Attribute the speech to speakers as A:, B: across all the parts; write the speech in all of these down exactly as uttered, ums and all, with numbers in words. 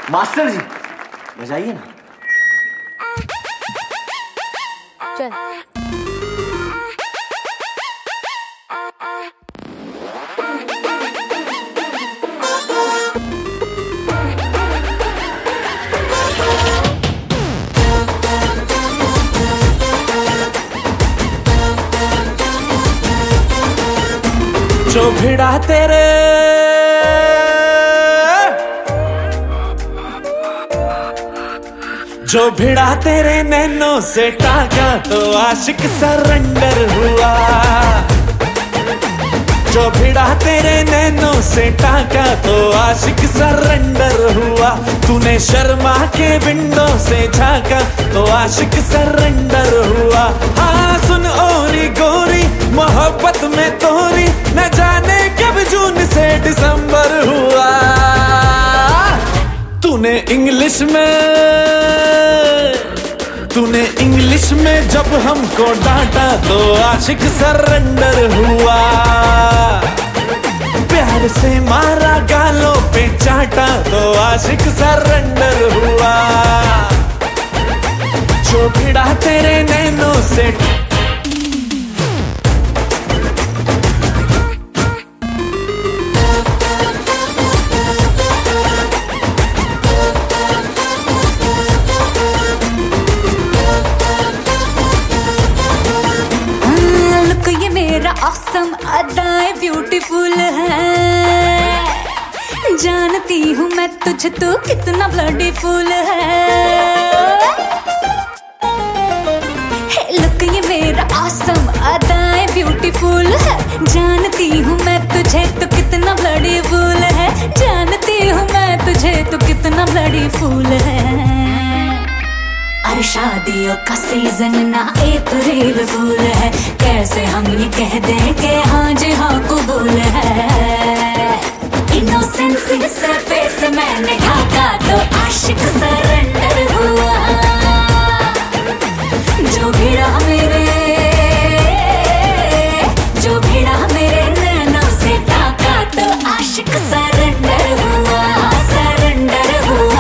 A: Master जी बजाइए ना।
B: चल।
C: जो भिड़ा तेरे जो भिड़ा तेरे नैनों से टाका तो आशिक सरेंडर हुआ। जो भिड़ा तेरे नैनों से टाका तो आशिक सरेंडर हुआ। तूने शर्मा के विंडो से झांका तो आशिक सरेंडर हुआ। हाँ सुन ओरी गोरी मोहब्बत में तोरी न जाने कब जून से दिसंबर हुआ। तूने इंग्लिश में तूने इंग्लिश में जब हमको डांटा तो आशिक सरेंडर हुआ। प्यार से मारा गालों पे चाटा तो आशिक सरेंडर हुआ। जो भिड़ा तेरे नैनों से
B: ऑसम अदाएं ब्यूटीफुल है। जानती हूँ मैं तुझे तो कितना ब्लडीफुल है। लुक ये मेरा ऑसम अदाएं ब्यूटीफुल है। जानती हूँ मैं तुझे तो कितना ब्लडीफुल है। जानती हूँ मैं तुझे तो कितना ब्लडीफुल है। अरे शादियों का सीजन ना अप्रैल फूल है। कैसे हम ये कह दें कि हाँ जी हाँ कबूल है। इनोसेंसी से फेस मैंने ढाका तो आशिक सरेंडर हुआ। जो भिड़ा मेरे जो भिड़ा मेरे नैनों से ढाका तो आशिक सरेंडर हुआ। सरेंडर हुआ।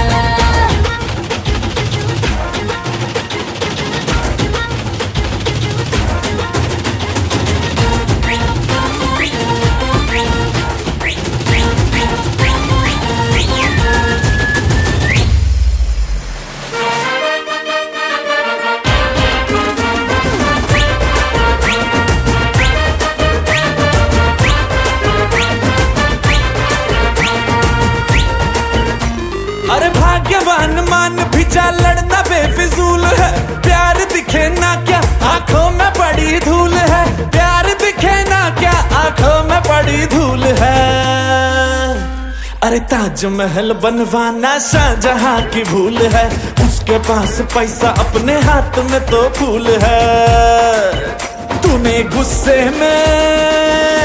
C: अरे भाग्यवान मान भी जा लड़ना बेफिजूल है। प्यार दिखे ना क्या आंखों में पड़ी धूल है। प्यार दिखे ना क्या आंखों में पड़ी धूल है। अरे ताजमहल बनवाना शाहजहां की भूल है। उसके पास पैसा अपने हाथ में तो फूल है। तूने गुस्से में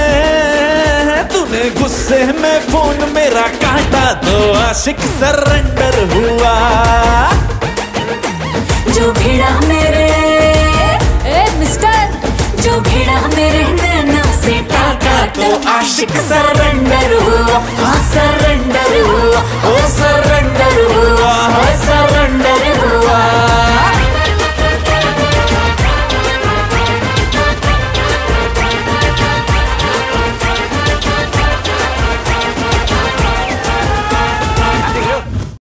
C: तूने गुस्से में फोन मेरा काटा तो आशिक सरेंडर हुआ।
B: जो भिड़ा मेरे ए मिस्टर जो भिड़ा मेरे नैनों से टाका तो आशिक सरेंडर हुआ। हाँ सरेंडर हुआ। ओ